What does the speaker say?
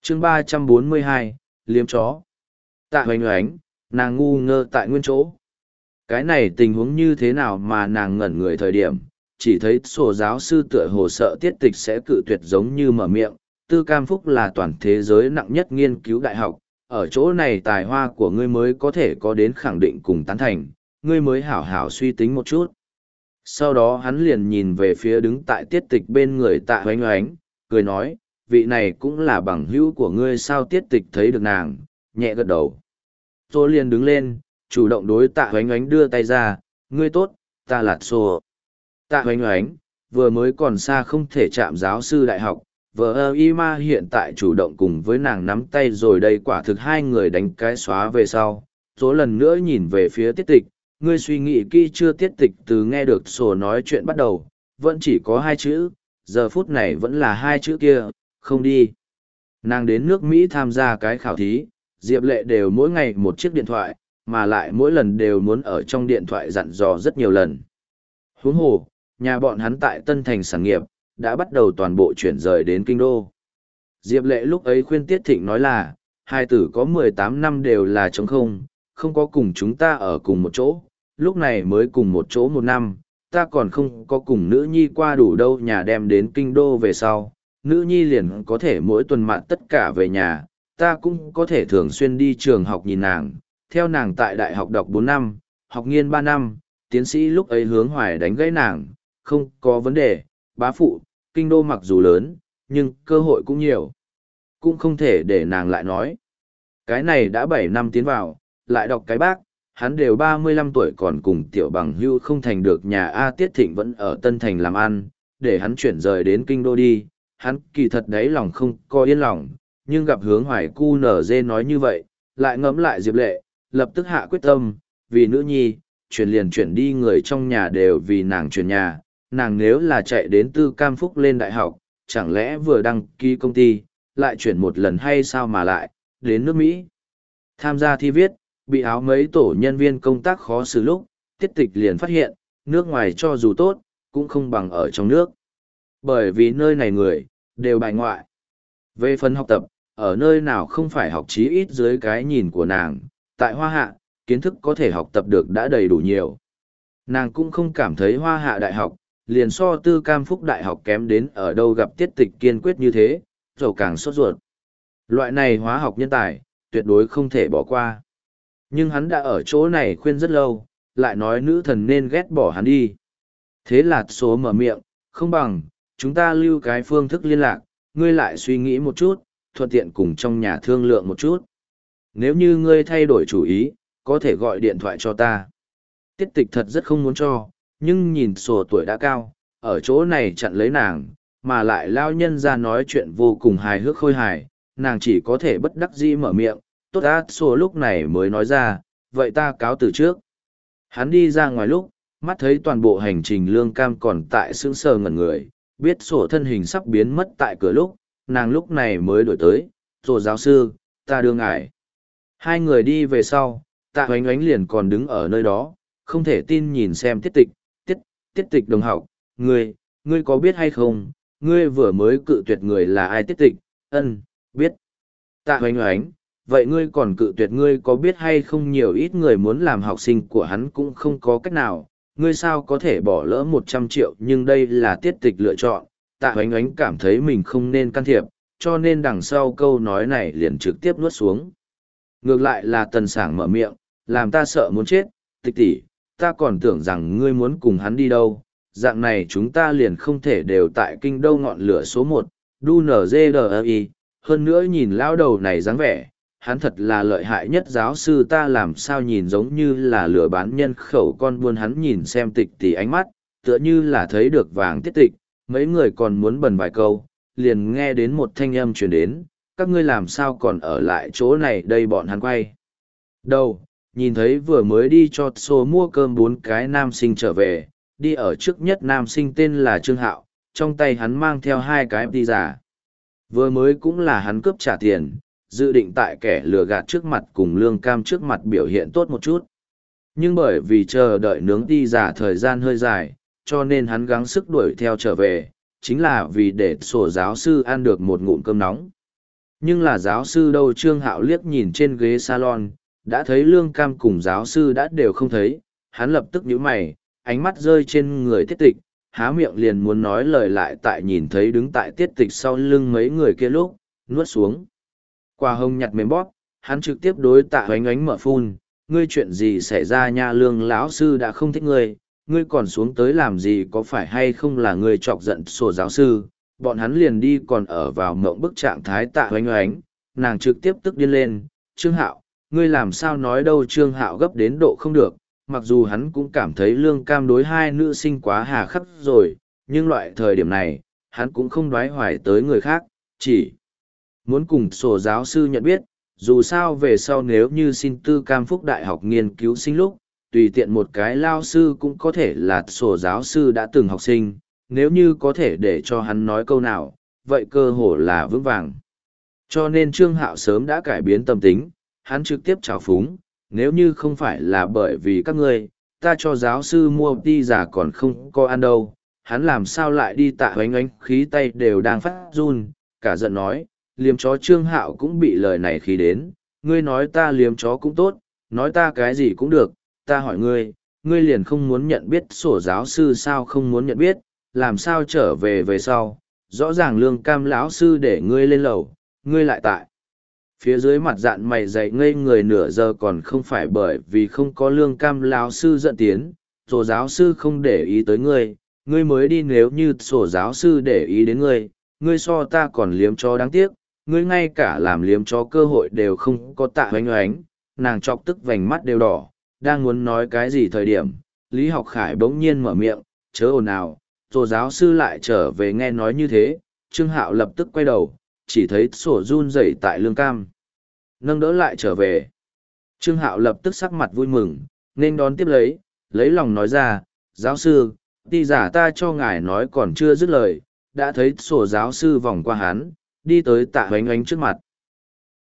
chương 342, liếm chó. Tạ hoánh oánh, nàng ngu ngơ tại nguyên chỗ. Cái này tình huống như thế nào mà nàng ngẩn người thời điểm, chỉ thấy sổ giáo sư tựa hồ sợ tiết tịch sẽ cự tuyệt giống như mở miệng. Tư Cam Phúc là toàn thế giới nặng nhất nghiên cứu đại học, ở chỗ này tài hoa của ngươi mới có thể có đến khẳng định cùng tán thành, ngươi mới hảo hảo suy tính một chút. Sau đó hắn liền nhìn về phía đứng tại tiết tịch bên người Tạ hoánh oánh, cười nói, vị này cũng là bằng hữu của ngươi sao. Tiết tịch thấy được nàng, nhẹ gật đầu. Tôi liền đứng lên, chủ động đối Tạ hoánh oánh đưa tay ra, ngươi tốt, ta là Sô. Tạ hoánh oánh, vừa mới còn xa không thể chạm giáo sư đại học, vợ y ma hiện tại chủ động cùng với nàng nắm tay rồi đây quả thực hai người đánh cái xóa về sau. Số lần nữa nhìn về phía tiết tịch, ngươi suy nghĩ kỹ chưa. Tiết tịch từ nghe được Sô nói chuyện bắt đầu, vẫn chỉ có hai chữ, giờ phút này vẫn là hai chữ kia, không đi. Nàng đến nước Mỹ tham gia cái khảo thí, Diệp Lệ đều mỗi ngày một chiếc điện thoại, mà lại mỗi lần đều muốn ở trong điện thoại dặn dò rất nhiều lần. Huống hồ, nhà bọn hắn tại Tân Thành sản nghiệp, đã bắt đầu toàn bộ chuyển rời đến Kinh Đô. Diệp Lệ lúc ấy khuyên Tiết Thịnh nói là, hai tử có 18 năm đều là trống không, không có cùng chúng ta ở cùng một chỗ, lúc này mới cùng một chỗ một năm, ta còn không có cùng nữ nhi qua đủ đâu. Nhà đem đến Kinh Đô về sau, nữ nhi liền có thể mỗi tuần mạn tất cả về nhà, ta cũng có thể thường xuyên đi trường học nhìn nàng, theo nàng tại đại học đọc 4 năm, học nghiên 3 năm, tiến sĩ. Lúc ấy Hướng Hoài đánh gãy nàng, không có vấn đề, bá phụ, Kinh Đô mặc dù lớn, nhưng cơ hội cũng nhiều. Cũng không thể để nàng lại nói. Cái này đã 7 năm tiến vào, lại đọc cái bác, hắn đều 35 tuổi còn cùng tiểu bằng hưu không thành được nhà. A Tiết Thịnh vẫn ở Tân Thành làm ăn, để hắn chuyển rời đến Kinh Đô đi. Hắn kỳ thật đấy lòng không có yên lòng, nhưng gặp Hướng Hoài cu nở dê nói như vậy, lại ngẫm lại Diệp Lệ, lập tức hạ quyết tâm, vì nữ nhi, chuyển liền chuyển đi. Người trong nhà đều vì nàng chuyển nhà, nàng nếu là chạy đến Tư Cam Phúc lên đại học, chẳng lẽ vừa đăng ký công ty, lại chuyển một lần hay sao mà lại, đến nước Mỹ. Tham gia thi viết, bị áo mấy tổ nhân viên công tác khó xử lúc, Tiết Tịch liền phát hiện, nước ngoài cho dù tốt, cũng không bằng ở trong nước. Bởi vì nơi này người, đều bài ngoại. Về phần học tập, ở nơi nào không phải học chí ít dưới cái nhìn của nàng, tại Hoa Hạ, kiến thức có thể học tập được đã đầy đủ nhiều. Nàng cũng không cảm thấy Hoa Hạ đại học, liền so Tư Cam Phúc đại học kém đến ở đâu. Gặp Tiết Tịch kiên quyết như thế, rồi càng sốt ruột. Loại này hóa học nhân tài, tuyệt đối không thể bỏ qua. Nhưng hắn đã ở chỗ này khuyên rất lâu, lại nói nữ thần nên ghét bỏ hắn đi. Thế là số mở miệng, không bằng, chúng ta lưu cái phương thức liên lạc, ngươi lại suy nghĩ một chút, thuận tiện cùng trong nhà thương lượng một chút. Nếu như ngươi thay đổi chủ ý, có thể gọi điện thoại cho ta. Tiết Tịch thật rất không muốn cho, nhưng nhìn sổ tuổi đã cao, ở chỗ này chặn lấy nàng, mà lại lao nhân ra nói chuyện vô cùng hài hước khôi hài, nàng chỉ có thể bất đắc dĩ mở miệng. Tốt át sổ lúc này mới nói ra, vậy ta cáo từ trước. Hắn đi ra ngoài lúc, mắt thấy toàn bộ hành trình Lương Cam còn tại sững sờ ngẩn người, biết sổ thân hình sắp biến mất tại cửa lúc, nàng lúc này mới đổi tới, sổ giáo sư, ta đưa ngài. Hai người đi về sau, Tạ Hoánh Oánh liền còn đứng ở nơi đó, không thể tin nhìn xem Tiết Tịch. Tiết Tịch đồng học, ngươi có biết hay không, ngươi vừa mới cự tuyệt người là ai? Tiết Tịch, ân, biết. Tạ Hoánh Oánh, vậy ngươi còn cự tuyệt, ngươi có biết hay không nhiều ít người muốn làm học sinh của hắn cũng không có cách nào, ngươi sao có thể bỏ lỡ 100 triệu? Nhưng đây là Tiết Tịch lựa chọn. Tạ Hoánh Oánh cảm thấy mình không nên can thiệp, cho nên đằng sau câu nói này liền trực tiếp nuốt xuống. Ngược lại là Tần Sảng mở miệng, làm ta sợ muốn chết. Tịch tỷ, ta còn tưởng rằng ngươi muốn cùng hắn đi đâu, dạng này chúng ta liền không thể đều tại Kinh Đô ngọn lửa số 1, đu NGDI. Hơn nữa nhìn lão đầu này dáng vẻ, hắn thật là lợi hại nhất giáo sư, ta làm sao nhìn giống như là lừa bán nhân khẩu con buôn. Hắn nhìn xem Tịch tỷ ánh mắt, tựa như là thấy được vàng. Tiết Tịch, mấy người còn muốn bần vài câu, liền nghe đến một thanh âm truyền đến, các ngươi làm sao còn ở lại chỗ này đây? Bọn hắn quay đầu, nhìn thấy vừa mới đi cho số mua cơm 4 cái nam sinh trở về, đi ở trước nhất nam sinh tên là Trương Hạo, trong tay hắn mang theo 2 cái pizza. Vừa mới cũng là hắn cướp trả tiền, dự định tại kẻ lừa gạt trước mặt cùng Lương Cam trước mặt biểu hiện tốt một chút. Nhưng bởi vì chờ đợi nướng pizza thời gian hơi dài, cho nên hắn gắng sức đuổi theo trở về, chính là vì để sổ giáo sư ăn được một ngụm cơm nóng. Nhưng là giáo sư đâu? Trương Hạo liếc nhìn trên ghế salon, đã thấy Lương Cam cùng giáo sư đã đều không thấy, hắn lập tức nhíu mày, ánh mắt rơi trên người Tiết Tịch, há miệng liền muốn nói lời lại tại nhìn thấy đứng tại Tiết Tịch sau lưng mấy người kia lúc, nuốt xuống. Quả hồng nhặt mềm bóp, hắn trực tiếp đối Tạ Hoánh Ánh mở phun, ngươi chuyện gì xảy ra nha? Lương lão sư đã không thích ngươi, ngươi còn xuống tới làm gì? Có phải hay không là ngươi chọc giận sổ giáo sư? Bọn hắn liền đi còn ở vào mộng bức trạng thái. Tạ Hoánh Ánh, nàng trực tiếp tức điên lên, Trương Hạo, ngươi làm sao nói đâu? Trương Hạo gấp đến độ không được, mặc dù hắn cũng cảm thấy Lương Cam đối hai nữ sinh quá hà khắc rồi, nhưng loại thời điểm này, hắn cũng không đoái hoài tới người khác, chỉ muốn cùng sổ giáo sư nhận biết, dù sao về sau nếu như xin tư cam phúc đại học nghiên cứu sinh lúc, tùy tiện một cái lao sư cũng có thể là sổ giáo sư đã từng học sinh, nếu như có thể để cho hắn nói câu nào, vậy cơ hồ là vững vàng. Cho nên Trương Hạo sớm đã cải biến tâm tính, hắn trực tiếp trào phúng, nếu như không phải là bởi vì các ngươi, ta cho giáo sư mua ti giả còn không có ăn đâu, hắn làm sao lại đi? Tạ Hoánh Ánh khí tay đều đang phát run, cả giận nói, liếm chó. Trương Hạo cũng bị lời này khí đến, ngươi nói ta liếm chó cũng tốt, nói ta cái gì cũng được, ta hỏi ngươi, ngươi liền không muốn nhận biết sổ giáo sư sao? Không muốn nhận biết, làm sao trở về về sau, rõ ràng Lương Cam lão sư để ngươi lên lầu, ngươi lại tại phía dưới mặt dạn mày dày ngây người nửa giờ, còn không phải bởi vì không có Lương Cam lão sư dẫn tiến, sổ giáo sư không để ý tới ngươi, ngươi mới đi. Nếu như sổ giáo sư để ý đến ngươi, ngươi so ta còn liếm chó. Đáng tiếc, ngươi ngay cả làm liếm chó cơ hội đều không có. Tạ Hoánh Ánh, nàng chọc tức vành mắt đều đỏ, đang muốn nói cái gì thời điểm, Lý Học Khải bỗng nhiên mở miệng, chớ ồn ào. Sổ giáo sư lại trở về. Nghe nói như thế, Trương Hạo lập tức quay đầu, chỉ thấy sổ run rẩy tại Lương Cam nâng đỡ lại trở về. Trương Hạo lập tức sắc mặt vui mừng, nên đón tiếp lấy lòng nói ra, giáo sư, ti giả ta cho ngài nói còn chưa dứt lời, đã thấy sổ giáo sư vòng qua hắn, đi tới Tạ Hoánh Ánh trước mặt.